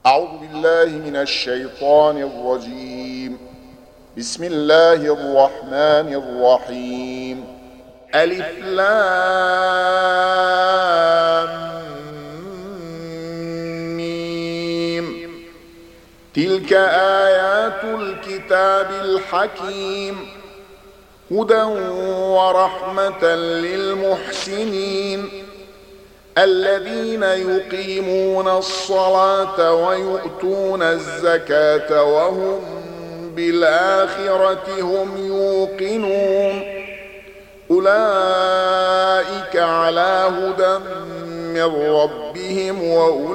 أعوذ بالله من الشيطان الرجيم. بسم الله الرحمن الرحيم. ألف لام ميم. تلك آيات الكتاب الحكيم هدى ورحمة للمحسنين الذين يقيمون الصلاة ويؤتون الزكاة وهم بالآخرة هم يوقنون أولئك على هدى من ربهم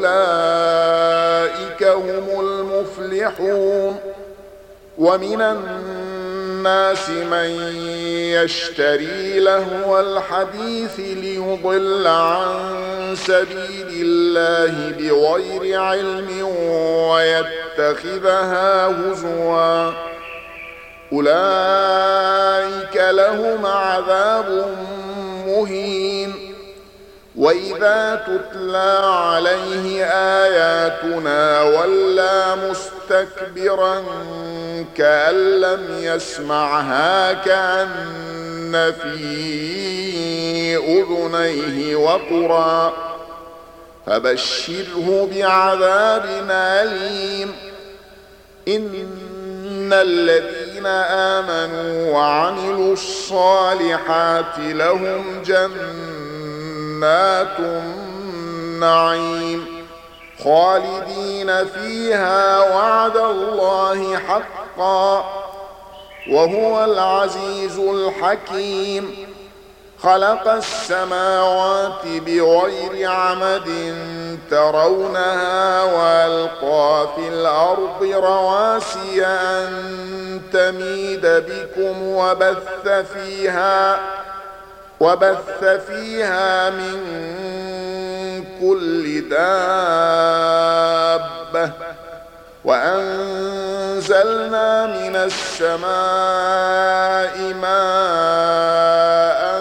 وأولئك هم المفلحون. ومن الناس من يشتري لهو الحديث ليضل عن سبيل الله بغير علم ويتخذها هزوا أولئك لهم عذاب مهين. وإذا تتلى عليه آياتنا ولى مستكبرا كأن لم يسمعها كأن في أذنيه وقرا فبشره بعذاب أليم. إن الذين آمنوا وعملوا الصالحات لهم جنات النعيم خالدين فيها وعد الله حقا وهو العزيز الحكيم. خلق السماوات بغير عمد ترونها وألقى في الأرض رواسي أن تميد بكم وبث فيها من كل دابة وأنزلنا من السماء ماء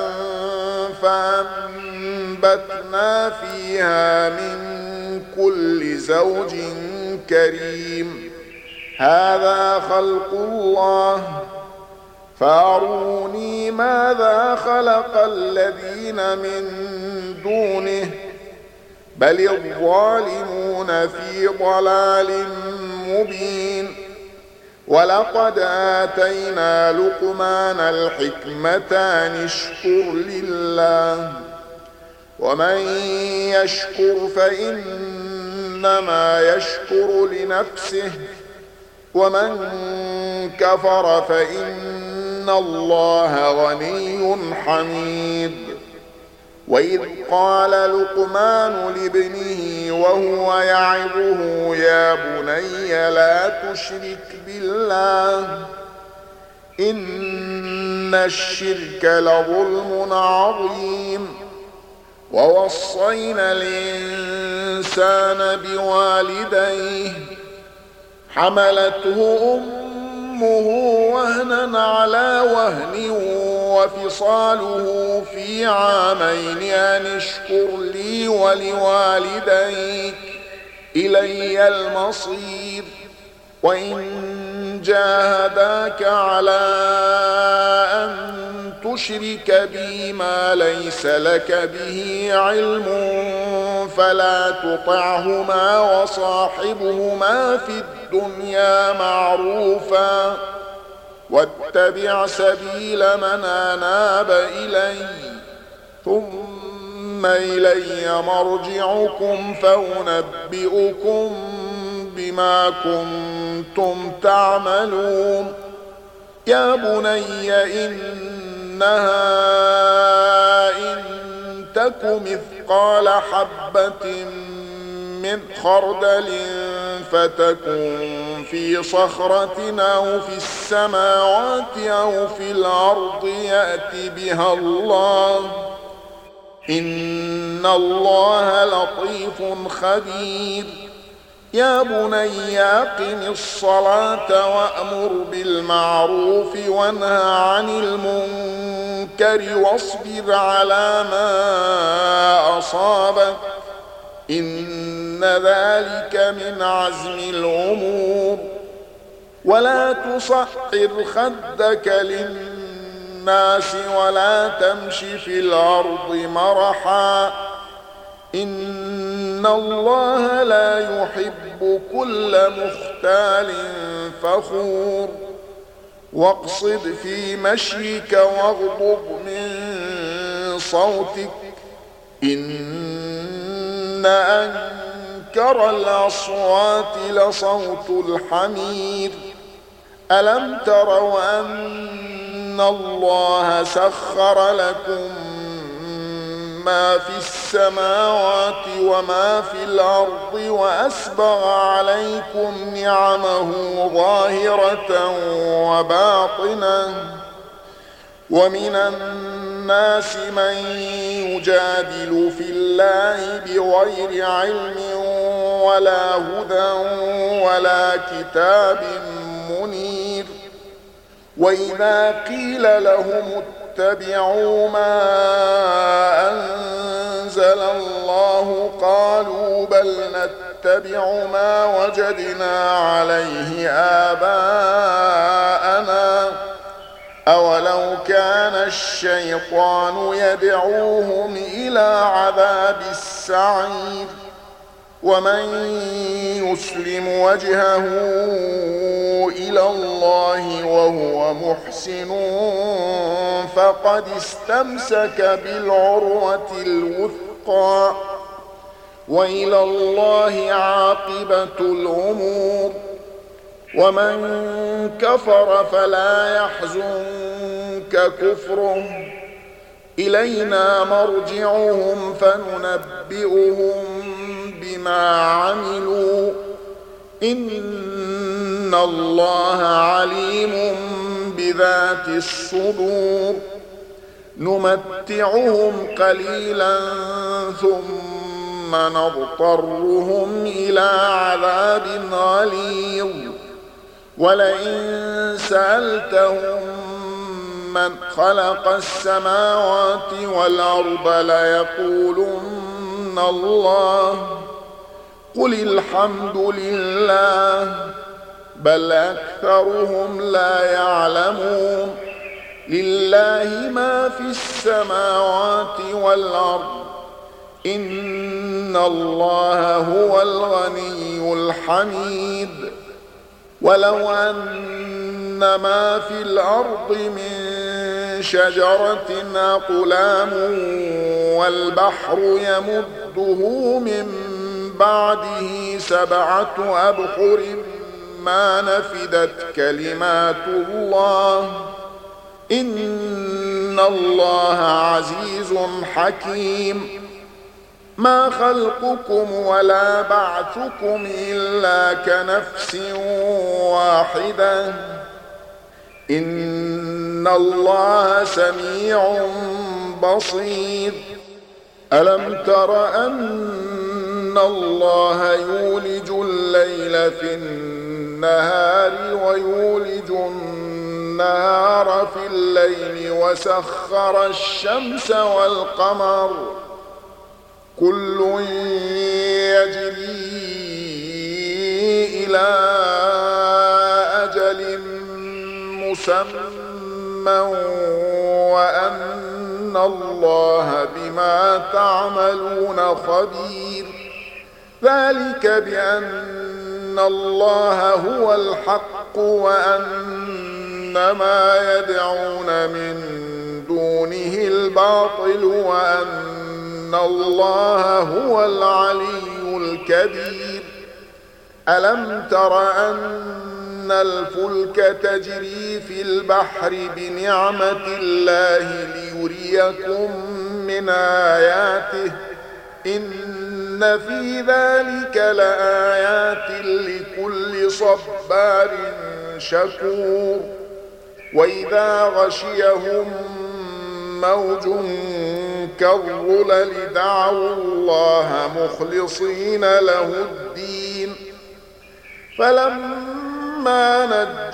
فأنبتنا فيها من كل زوج كريم. هذا خلق الله فأروني ماذا خلق الذين من دونه بل الظالمون في ضلال مبين. ولقد آتينا لقمان الحكمة أن اشكر لله ومن يشكر فإنما يشكر لنفسه ومن كفر فإن الله غني حميد. وإذ قال لقمان لابنه وهو يعظه يا بني لا تشرك بالله إن الشرك لظلم عظيم. ووصينا الإنسان بوالديه حملته أمه وهنا على وهن وفصاله في عامين أن اشكر لي ولوالديك إلي المصير. وإن جاهداك على أن تشرك بي ما ليس لك به علم فلا تطعهما وصاحبهما في الدنيا معروفا واتبع سبيل من أناب إلي ثم إلي مرجعكم فأنبئكم بما كنتم تعملون. يا بني إنها إن تك مثقال حبة من خردل فتكن في صخرة أو في السماوات أو في الأرض يأت بها الله إن الله لطيف خبير. يا بني أقم الصلاة وأمر بالمعروف وانه عن المنكر واصبر على ما أصابك إن ذلك من عزم الأمور. ولا تصعر خدك للناس ولا تمش في الأرض مرحا إن الله لا يحب كل مختال فخور. واقصد في مشيك واغضض من صوتك إن أنكر الأصوات لصوت الحمير. ألم تروا أن الله سخر لكم ما في السماوات وما في الأرض وأسبغ عليكم نعمه ظاهرة وباطنة ومن الناس من يجادل في الله بغير علم ولا هدى ولا كتاب منير. وإذا قيل لهم اتبعوا ما أنزل الله قالوا بل نتبع ما وجدنا عليه آباءنا أولو كان الشيطان يدعوهم إلى عذاب السعير. ومن يسلم وجهه إلى الله وهو محسن فقد استمسك بالعروة الوثقى وإلى الله عاقبة الأمور. ومن كفر فلا يحزنك كفره إلينا مرجعهم فننبئهم بما عملوا إن الله عليم بذات الصدور. نمتعهم قليلا ثم نضطرهم إلى عذاب غليظ. ولئن سألتهم من خلق السماوات والأرض ليقولن الله قل الحمد لله بل أكثرهم لا يعلمون. لله ما في السماوات والأرض إن الله هو الغني الحميد. ولو أن ما في الأرض من شجرة أقلام والبحر يمده من بعده 7 أبحر ما نفدت كلمات الله إن الله عزيز حكيم. ما خلقكم ولا بعثكم إلا كنفس واحدة إن الله سميع بصير. ألم تر أن الله يولج الليل في النهار ويولج النهار في الليل وسخر الشمس والقمر كل يجري إلى أجل مسمى وأن الله بما تعملون خبير. ذلك بأن الله هو الحق وأن ما يدعون من دونه الباطل وأن الله هو العلي الكبير. ألم تر أن الفلك تجري في البحر بنعمة الله ليريكم من آياته إن في ذلك لآيات لكل صبار شكور. وإذا غشيهم موج كالظلل دعوا الله مخلصين له الدين فلما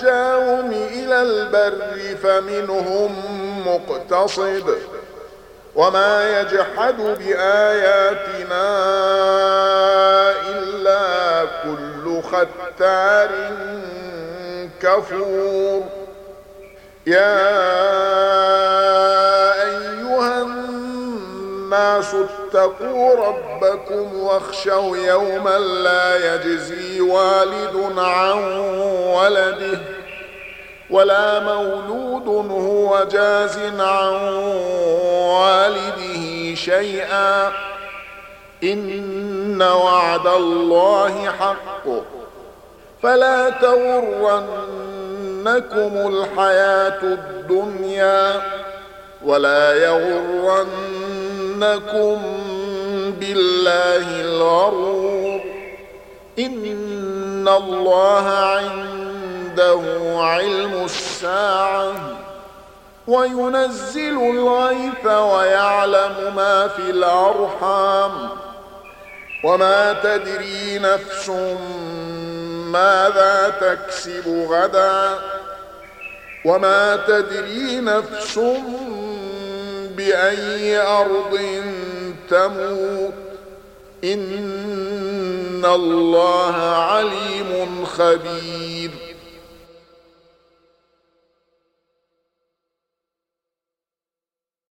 نجاهم إلى البر فمنهم مقتصد وما يجحد بآياتنا إلا كل ختار كفور يا أيها الناس اتقوا ربكم واخشوا يوما لا يجزي والد عن ولده ولا مولود هو جاز عن والده شيئا إن وعد الله حق فلا تغرنكم الحياة الدنيا ولا يغرنكم بالله الغرور إن الله عنده علم الساعة وينزل الغيث ويعلم ما في الأرحام وما تدري نفس ماذا تكسب غدا وما تدري نفس بأي أرض تموت إن الله عليم خبير